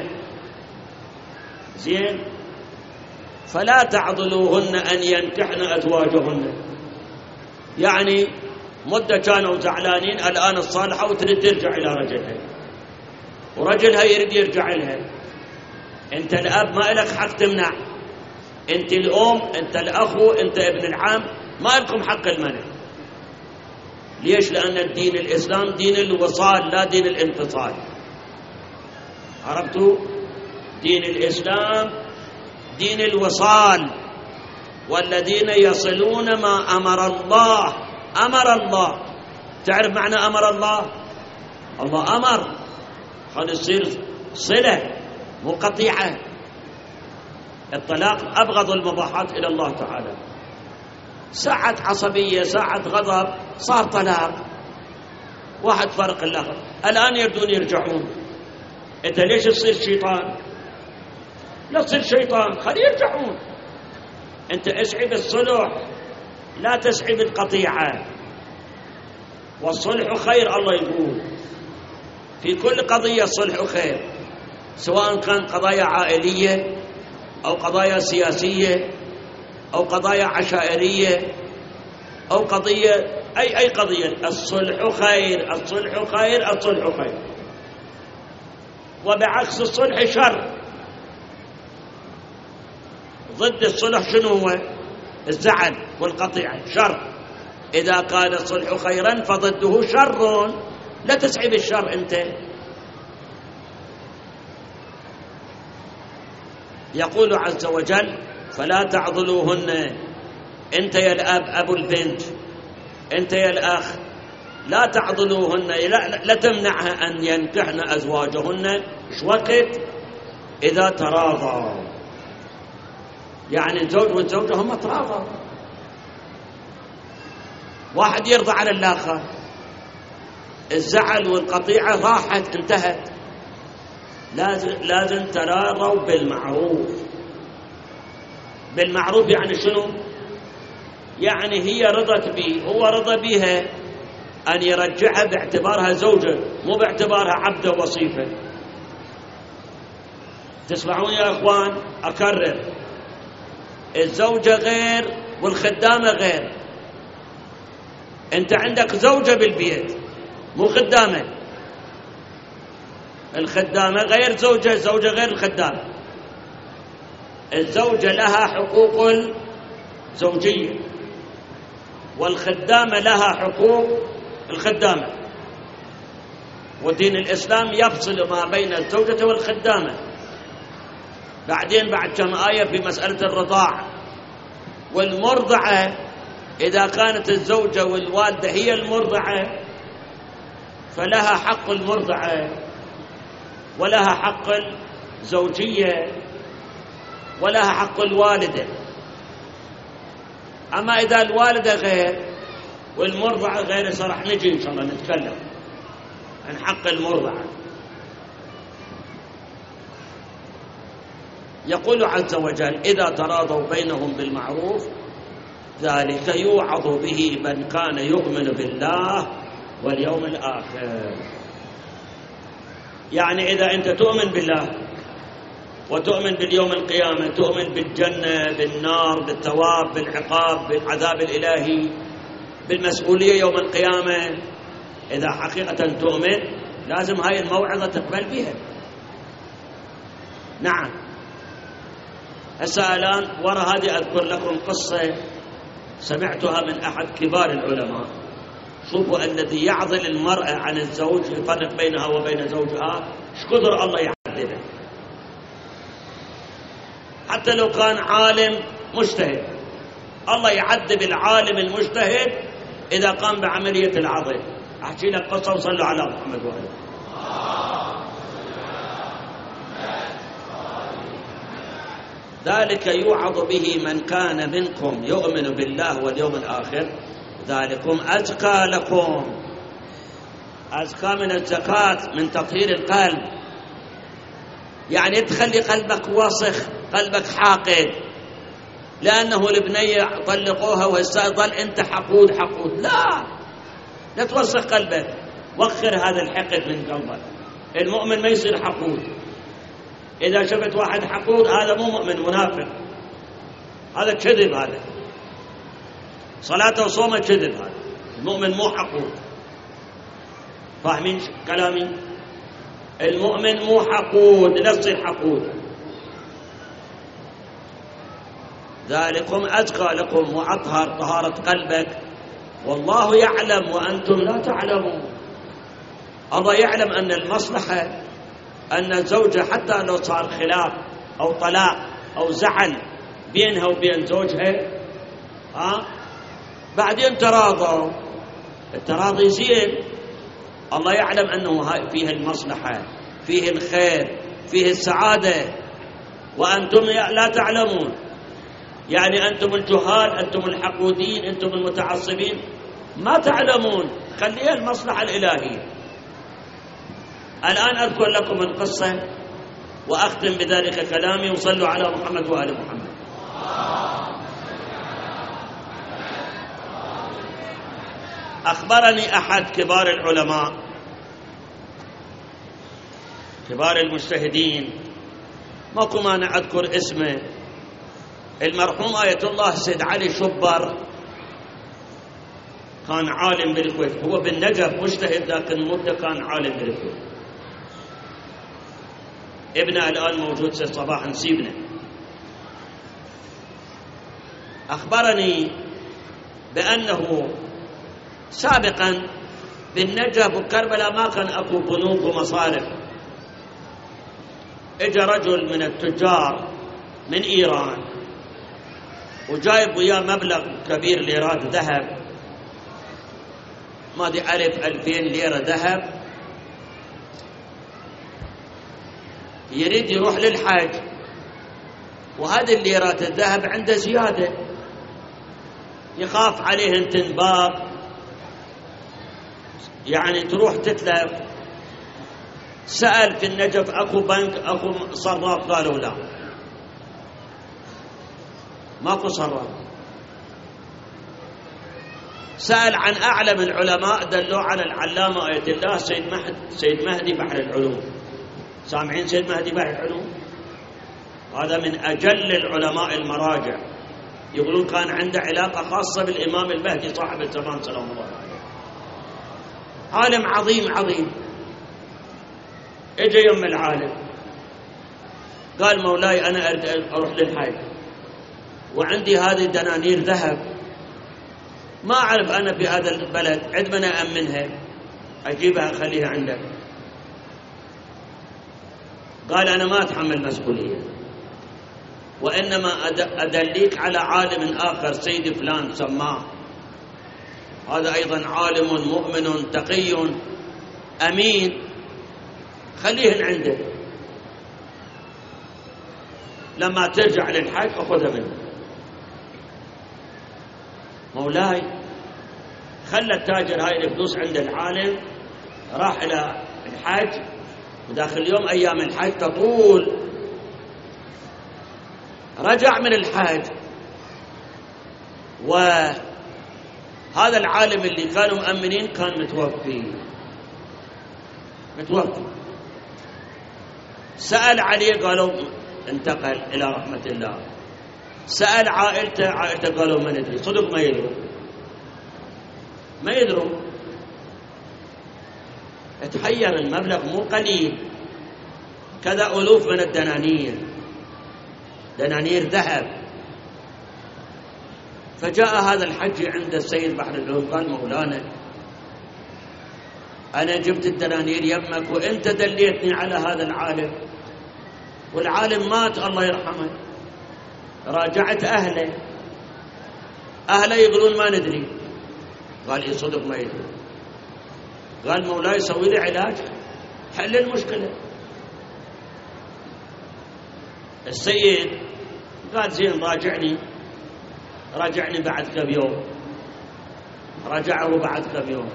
زين، فلا تعضلوهن أن ينكحن أزواجهن. يعني مدة كانوا زعلانين، الآن الصالحة وتريد ترجع إلى رجلها، ورجلها يريد يرجع لها. أنت الأب ما لك حق تمنع، أنت الأم، أنت الأخو، أنت ابن العم، ما لكم حق المنع. ليش؟ لأن الدين الإسلام دين الوصال لا دين الانفصال. عرفتوا؟ دين الإسلام دين الوصال، والذين يصلون ما أمر الله تعرف معنى أمر الله؟ الله أمر، خلي يصير صلة مو قطيعة. الطلاق أبغض المباحات إلى الله تعالى. ساعة عصبية، ساعة غضب، صار طلاق، واحد فرق الآخر. الآن يردون يرجعون. أنت ليش تصير شيطان؟ لا تصير شيطان، خلي يرجعون. أنت اسعي بالصلح، لا تسعي بالقطيعة. والصلح خير، الله يقول في كل قضية الصلح خير، سواء كان قضايا عائلية أو قضايا سياسية أو قضايا عشائرية أو قضية أي قضية. الصلح خير، الصلح خير، الصلح خير. وبعكس الصلح شر. ضد الصلح شنو هو؟ الزعل والقطيعة، شر. إذا كان الصلح خيرا فضده شر، لا تسعي بالشر أنت. يقول عز وجل فلا تعضلوهن. أنت يا الأب، أبو البنت، أنت يا الأخ، لا تعضلوهن، لا تمنعها أن ينكحن أزواجهن. إيش وقت؟ إذا تراضوا، يعني الزوج والزوجة هم تراضوا، واحد يرضى على الآخر، الزعل والقطيعة راحت، انتهت. لازم تراضوا بالمعروف. بالمعروف يعني شنو؟ يعني هي رضت به، هو رضى بها، أن يرجعها باعتبارها زوجة، مو باعتبارها عبدة وصيفة. تسمعون يا أخوان؟ أكرر، الزوجة غير والخدامة غير. أنت عندك زوجة بالبيت مو خدامة. الخدامة غير زوجة، الزوجة غير الخدامة. الزوجة لها حقوق زوجية، والخدامة لها حقوق الخدامة. ودين الإسلام يفصل ما بين الزوجة والخدامة. بعدين بعد كم آية في مسألة الرضاعة والمرضعة، إذا كانت الزوجة والوالدة هي المرضعة فلها حق المرضعة ولها حق الزوجية ولها حق الوالدة. أما إذا الوالدة غير والمرضعة غير، صراحة نجي إن شاء الله نتكلم عن حق المرضعة. يقول عز وجل إذا تراضوا بينهم بالمعروف ذلك يوعظ به من كان يؤمن بالله واليوم الآخر. يعني إذا أنت تؤمن بالله وتؤمن باليوم القيامة، تؤمن بالجنة، بالنار، بالثواب، بالعقاب، بالعذاب الإلهي، بالمسؤولية يوم القيامة، إذا حقيقة تؤمن لازم هاي الموعظة تقبل بها. نعم. هسه الآن وراء هذه أذكر لكم قصة سمعتها من أحد كبار العلماء. شوفوا الذي يعضل المرأة عن الزوج، يفرق بينها وبين زوجها، ايش قدر الله يعذبه. حتى لو كان عالم مجتهد، الله يعذب العالم المجتهد إذا قام بعملية العضل. أحكي لك قصة وصلوا على محمد وآله. ذلك يوعظ به من كان منكم يؤمن بالله واليوم الآخر ذلكم أزكى لكم. أزكى من الزكاة، من تطهير القلب، يعني تخلي قلبك وسخ، قلبك حاقد. لأنه البنية طلقوها وهسه ظل أنت حقود. لا توسخ قلبك، وخر هذا الحقد من قلبك. المؤمن ما يصير حقود. إذا شفت واحد حقود هذا مو مؤمن، منافق، هذا كذب، هذا صلاته وصومه كذب. هذا المؤمن مو حقود. فاهمين كلامي؟ المؤمن مو حقود، لا تصير حقود. ذلكم أزكى لكم وأطهر، طهارة قلبك. والله يعلم وأنتم لا تعلمون. الله يعلم أن المصلحة أن الزوجة حتى لو صار خلاف أو طلاق أو زعل بينها وبين زوجها، بعدين تراضوا، التراضي زين، الله يعلم أنه فيه المصلحة، فيه الخير، فيه السعادة، وأنتم لا تعلمون. يعني أنتم الجهال، أنتم الحقودين، أنتم المتعصبين ما تعلمون. خليها المصلحة الإلهية. الآن أذكر لكم القصة وأختم بذلك كلامي، وصلوا على محمد وآل محمد. أخبرني أحد كبار العلماء كبار المجتهدين، ماكو مانع أذكر اسمه، المرحوم آية الله سيد علي شبر، كان عالم بالكويت، هو بالنجف مجتهد لكن مدة كان عالم بالكويت. ابنه الآن موجود سيد صباح نسيبنا. أخبرني بأنه سابقا بالنجف وكربلاء ما كان أكو بنوك ومصارف. اجى رجل من التجار من إيران وجايب وياه مبلغ كبير ليرات ذهب، ما دي 1000-2000 ليرة ذهب، يريد يروح للحج، وهذه الليرات الذهب عنده زيادة، يخاف عليهن تنباق، يعني تروح تتلف. سأل في النجف أكو بنك أكو صراف؟ قالوا لا، ماكو صراف. سأل عن أعلم العلماء، دلوا على العلامة آية الله سيد مهدي بحر العلوم. سامعين سيد مهدي بحر العلوم؟ هذا من أجل العلماء المراجع، يقولون كان عنده علاقة خاصة بالإمام المهدي صاحب الزمان سلام الله عليه، عالم عظيم عظيم. اجى يوم العالم قال مولاي أنا أريد أروح للحج وعندي هذه دنانير ذهب، ما أعرف أنا في هذا البلد عندما أأمنها أجيبها أخليها عندك. قال أنا ما أتحمل مسؤولية، وإنما أدليك على عالم آخر سيد فلان سماه، هذا أيضا عالم مؤمن تقي أمين، خليهن عنده، لما ترجع للحج أخذها منه. مولاي خلى التاجر هاي الفلوس عند العالم، راح إلى الحج، وداخل يوم أيام الحج تطول، رجع من الحج، وهذا العالم اللي كانوا مؤمنين كان متوفي. سأل عليه قالوا انتقل إلى رحمة الله. سأل عائلته قالوا ما ندري، صدق ما يدروا. تحير، المبلغ مو قليل، كذا ألوف من الدنانير، دنانير ذهب. فجاء هذا الحجي عند السيد بحر العلوم قال مولانا أنا جبت الدنانير يمك وإنت دليتني على هذا العالم، والعالم مات الله يرحمه. راجعت أهله يقولون ما ندري. قال إيه صدق ما يدري. قال مولاي سوي لي علاج حل المشكلة. السيد قال زين راجعني بعد كم يوم. رجعه بعد كم يوم،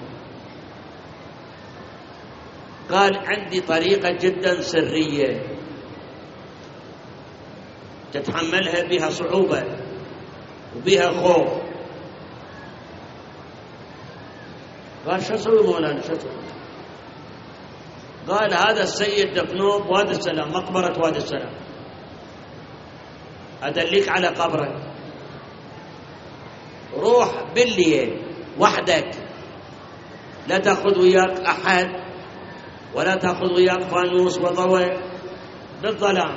قال عندي طريقة جدا سرية تتحملها بها صعوبة وبها خوف. قال شو اسوي مولانا شو اسوي؟ قال هذا السيد دفنوه بوادي السلام، مقبرة وادي السلام، أدليك على قبره، روح بالليل وحدك، لا تأخذ وياك أحد ولا تأخذ وياك فانوس وضوء، بالظلام،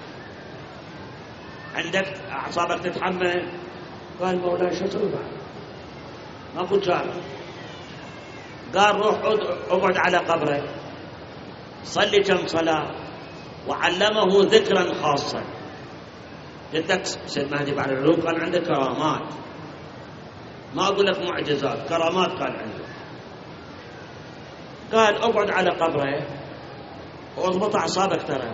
عندك أعصابك تتحمل. قال مولاي شو اسوي بعد؟ ما كنت شاعر. قال روح اقعد على قبره، صلي كم صلاة، وعلمه ذكرا خاصا. قلت لك سيد مهدي بعد العلوم كان عنده كرامات، ما أقول لك معجزات، كرامات كان عنده. قال اقعد على قبره واضبط اعصابك ترى،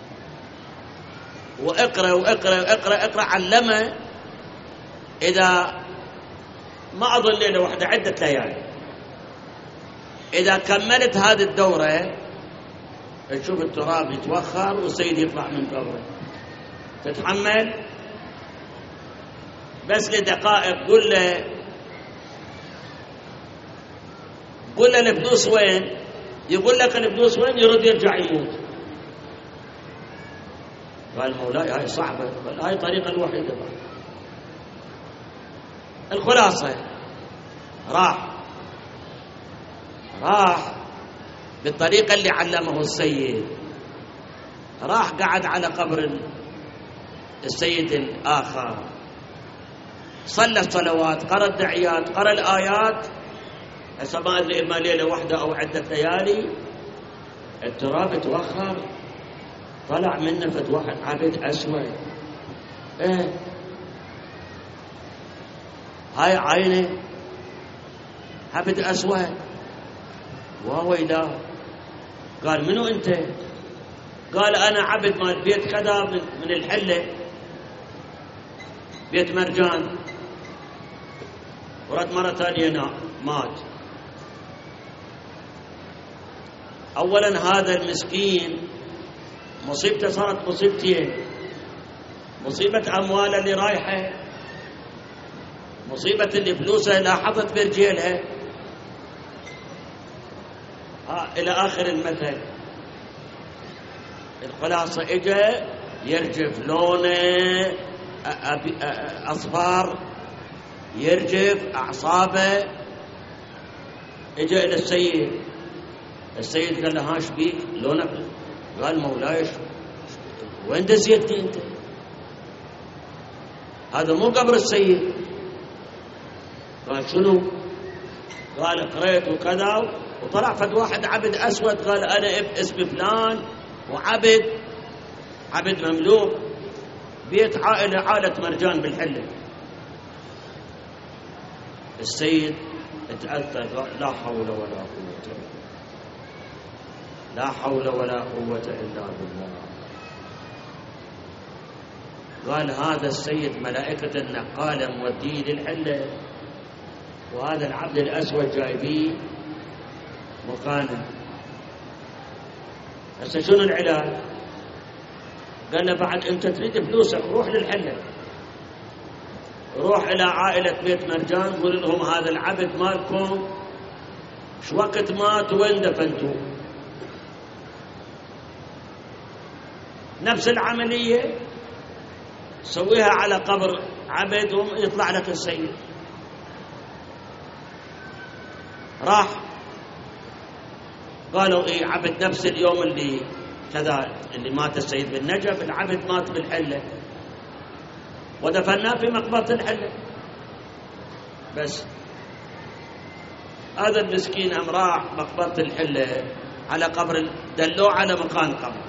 واقرا واقرا واقرا اقرا. علمه اذا ما اظن ليله واحده، عده ليالي، اذا كملت هذه الدوره تشوف التراب يتوخر والسيد يطلع من قبره. تتحمل؟ بس لدقائق قل له الفلوس وين؟ يقول لك الفلوس وين؟ يرد يرجع يموت. قال مولاي هاي صعبة، قال هاي الطريقة الوحيدة. الخلاصة راح بالطريقة اللي علمه السيد، راح قعد على قبر السيد الآخر، صلى الصلوات، قرأ الدعيات، قرأ الآيات. هسه ما أدري إما ليلة واحدة أو عدة ليالي، التراب توخر، طلع منه فد واحد عبد أسود. هاي عينه عبد أسود. وويلاه. قال منو أنت؟ قال أنا عبد مال بيت كذا من الحلة، بيت مرجان، ورد مرة ثانية مات. أولا هذا المسكين مصيبته صارت مصيبتين، مصيبة أمواله اللي رايحة، مصيبة اللي فلوسه لاحظت برجيلها، إلى آخر المثل. الخلاصة إجا يرجف لونه أصفر، يرجف أعصابه. إجا إلى السيد قال له هاش بيك لونك؟ قال مولاي وين دزيتني أنت؟ هذا مو قبر السيد. قال شنو؟ قال قريت وكذا، وطلع فد واحد عبد أسود. قال أنا اسمي فلان، وعبد مملوك بيت عائلة مرجان بالحلة. السيد اتأثر، لا حول ولا قوة، لا حول ولا قوة إلا بالله. قال هذا السيد ملائكة النقالة موديه للحلة، وهذا العبد الأسود جايبيه مكانه. هسه شنو العلاج؟ قال له بعد انت تريد فلوسك روح للحلة، روح إلى عائلة بيت مرجان، قول لهم هذا العبد مالكم شو وقت مات وين دفنتوه. نفس العملية سويها على قبر عبد ويطلع لك السيد. راح قالوا ايه عبد نفس اليوم اللي كذا اللي مات السيد بالنجف، العبد مات بالحلة ودفناه في مقبرة الحلة. بس هذا المسكين راح مقبرة الحلة على قبر، دلوه على مكان قبر،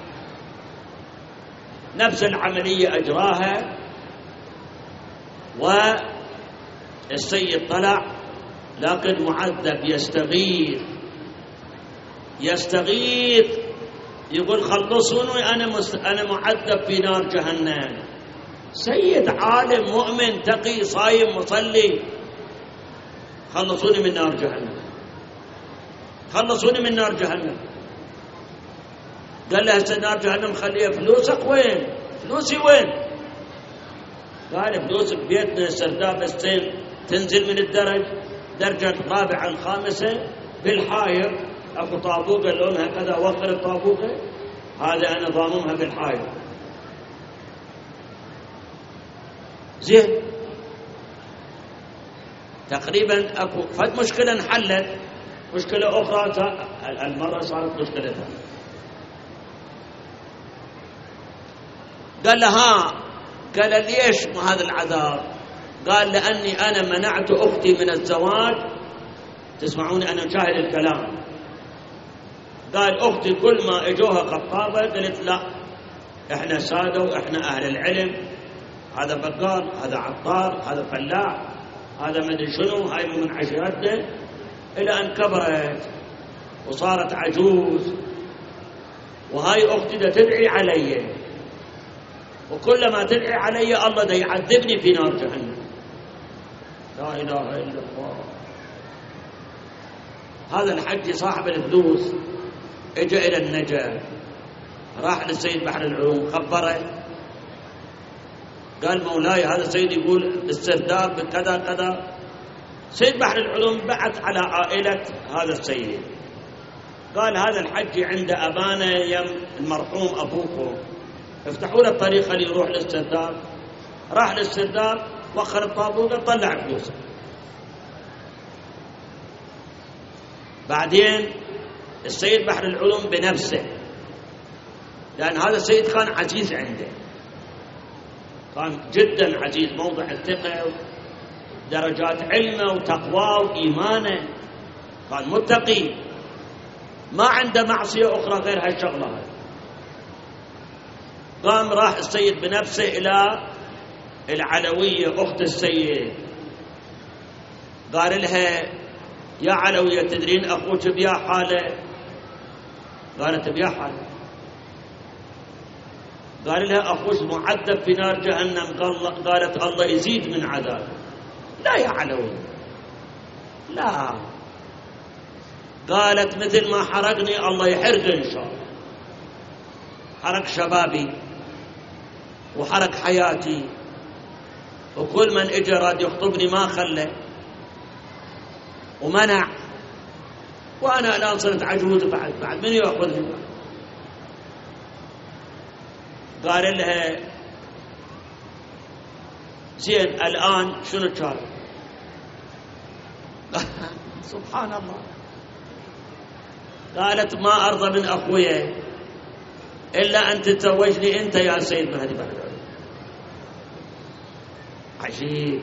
نفس العملية أجراها. والسيد طلع لكن معذب، يستغيث يقول خلصوني أنا معذب في نار جهنم. سيد عالم مؤمن تقي صايم مصلي، خلصوني من نار جهنم، خلصوني من نار جهنم. قال له هسه نار جهنم خليها، فلوسك وين؟ فلوسي وين؟ قال فلوسك بيتنا سرداب السين، تنزل من درجة الرابعة الخامسة بالحاير، اكو طابوقة لونها كذا، وخر الطابوقة هذا انا ضاممها بالحاير. زين تقريبا اكو فد مشكلة انحلت، مشكلة اخرى المرة صارت مشكلتها. قال له قال ليش هذا العذاب؟ قال لأني أنا منعت أختي من الزواج. تسمعوني أنا شاهد الكلام. قال أختي كل ما اجوها خطابة قلت لا إحنا سادة وإحنا أهل العلم، هذا بقال، هذا عطار، هذا فلاح، هذا مدري شنو، هاي من عشيرتنا، إلى أن كبرت وصارت عجوز، وهاي أختي دا تدعي علي، وكلما تدعي علي الله دا يعذبني في نار جهنم. لا إله إلا الله. هذا الحج صاحب الفلوس اجى إلى النجا، راح للسيد بحر العلوم خبره، قال مولاي هذا السيد يقول السرداب بكذا كذا. سيد بحر العلوم بعث على عائلة هذا السيد، قال هذا الحج عند أبانا يم المرحوم أبوكم، افتحوا له الطريق اللي يروح للسرداب. راح للسرداب، وخر الطابوقة، طلع فلوسه. بعدين السيد بحر العلوم بنفسه، لأن هذا السيد كان عزيز عنده، كان جدا عزيز، موضع الثقة، درجات علمه وتقواه وإيمانه، كان متقي، ما عنده معصية أخرى غير هالشغلة. قام راح السيد بنفسه إلى العلوية أخت السيد، قال لها يا علوية تدرين أخوك بيا حاله؟ قالت بيا حاله. قال لها أخوك معذب في نار جهنم. قالت الله يزيد من عذابه. لا يا علوية لا. قالت مثل ما حرقني الله يحرقه إن شاء الله، حرق شبابي وحرق حياتي، وكل من اجى راد يخطبني ما خلى ومنع، وانا الان صرت عجوز بعد من ياخذني؟ قال لها زين الان شنو كان؟ سبحان الله. قالت ما ارضى من اخويا الا ان تتزوجني انت يا سيد مهدي بحر العلوم. عجيب.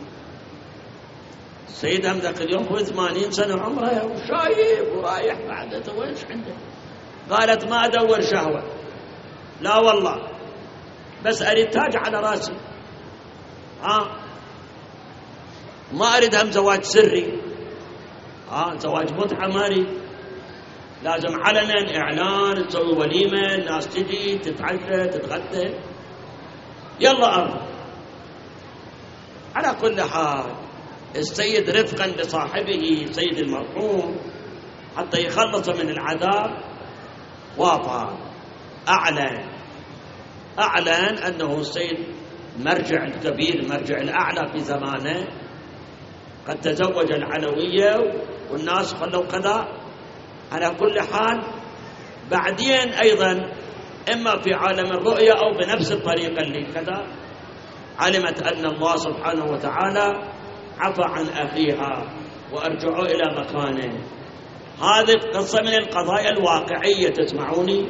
السيد هم ذاك اليوم هو 80 سنة عمره وشايب ورايح بعد تويش عنده. قالت ما أدور شهوة، لا والله، بس أريد تاج على راسي، ما أريد هم زواج سري، زواج متعة ما أريد، لازم علنا إعلان، تسوي وليمة، الناس تجي تتعشى تتغدى، يلا أرض. على كل حال السيد رفقا بصاحبه سيد المرحوم حتى يخلص من العذاب وافق، أعلن أنه السيد مرجع الكبير، المرجع الأعلى في زمانه، قد تزوج العلوية والناس خلوا كذا. على كل حال بعدين أيضا إما في عالم الرؤيا أو بنفس الطريقة اللي كذا، علمت أن الله سبحانه وتعالى عفى عن أخيها وأرجعوا إلى مكانه. هذه قصة من القضايا الواقعية، تسمعوني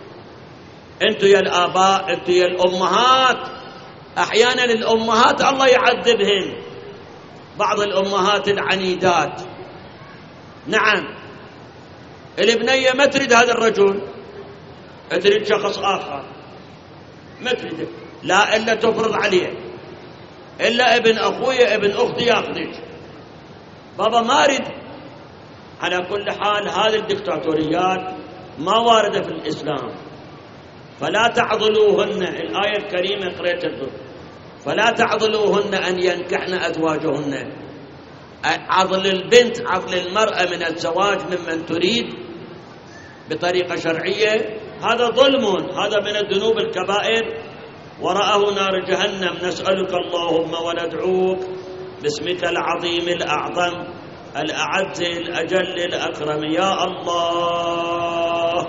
أنتوا يا الآباء، أنتوا يا الأمهات، أحيانا الأمهات الله يعذبهن، بعض الأمهات العنيدات. نعم الابنية ما تريد هذا الرجل، تريد شخص آخر، ما تريد، لا إلا تفرض عليه، إلا ابن أخوي ابن أختي ياخذك، بابا ما أريد. على كل حال هذه الدكتاتوريات ما واردة في الإسلام. فلا تعضلوهن، الآية الكريمة قريت الدر، فلا تعضلوهن أن ينكحن أزواجهن. عضل البنت، عضل المرأة من الزواج ممن تريد بطريقة شرعية، هذا ظلم، هذا من الذنوب الكبائر، وراءه نار جهنم. نسألك اللهم وندعوك باسمك العظيم الأعظم الأعز الأجل الأكرم، يا الله،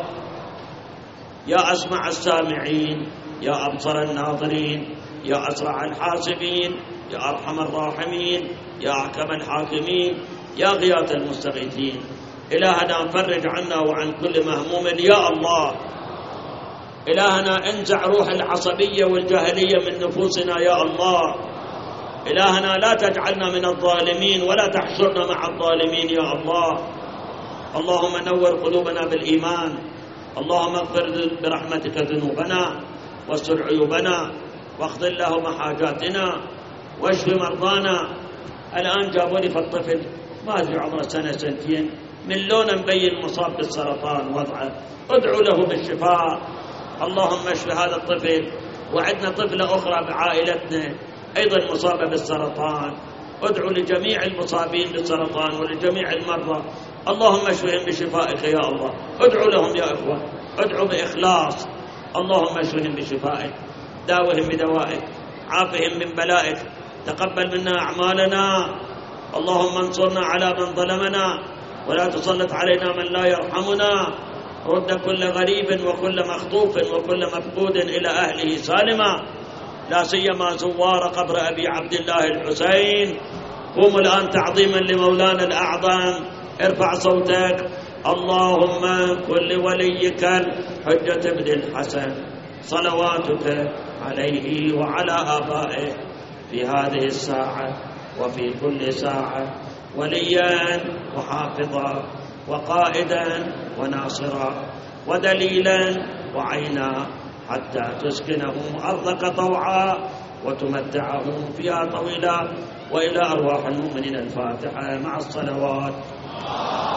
يا أسمع السامعين، يا أبصر الناظرين، يا أسرع الحاسبين، يا أرحم الراحمين، يا أحكم الحاكمين، يا غياث المستغيثين. إلهنا فرج عنا وعن كل مهموم يا الله. إلهنا انزع روح العصبية والجاهلية من نفوسنا يا الله. إلهنا لا تجعلنا من الظالمين ولا تحشرنا مع الظالمين يا الله. اللهم نور قلوبنا بالإيمان، اللهم اغفر برحمتك ذنوبنا واستر عيوبنا واقض اللهم حاجاتنا واشف مرضانا. الآن جابوا لي فالطفل ما أدري عمره سنة سنتين، من لون مبين مصاب بالسرطان وضعه، ادعوا له بالشفاء. اللهم اشف هذا الطفل. وعندنا طفلة أخرى بعائلتنا أيضا مصابة بالسرطان، ادعوا لجميع المصابين بالسرطان ولجميع المرضى، اللهم اشفهم بشفائك يا الله. ادعوا لهم يا إخوة، ادعوا بإخلاص. اللهم اشفهم بشفائك، داوهم بدوائك، عافهم من بلائك، تقبل منا أعمالنا. اللهم انصرنا على من ظلمنا ولا تسلط علينا من لا يرحمنا. رد كل غريب وكل مخطوف وكل مفقود إلى أهله سالما، لا سيما زوار قبر أبي عبد الله الحسين. قوموا الآن تعظيما لمولانا الأعظم، ارفع صوتك. اللهم كن لوليك الحجة بن الحسن صلواتك عليه وعلى آبائه في هذه الساعة وفي كل ساعة وليا وحافظا وقائدا وناصرا ودليلا وعينا، حتى تسكنه أرضك طوعا وتمتعه فيها طويلا. وإلى أرواح المؤمنين الفاتحة مع الصلوات.